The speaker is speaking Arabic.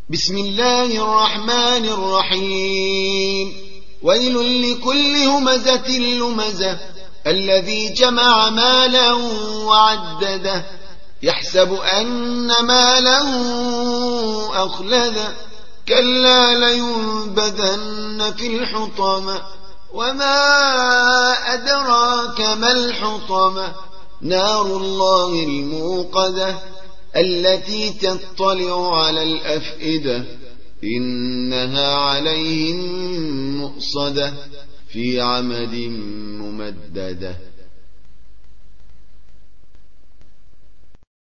بسم الله الرحمن الرحيم. ويل لكل همزة لمزة الذي جمع مالا وعدده يحسب أن ماله أخلده كلا لينبذن في الحطمة وما أدراك ما الحطمة نار الله الموقدة التي تطلع على الأفئدة إنها عليهم مؤصدة في عمد ممددة.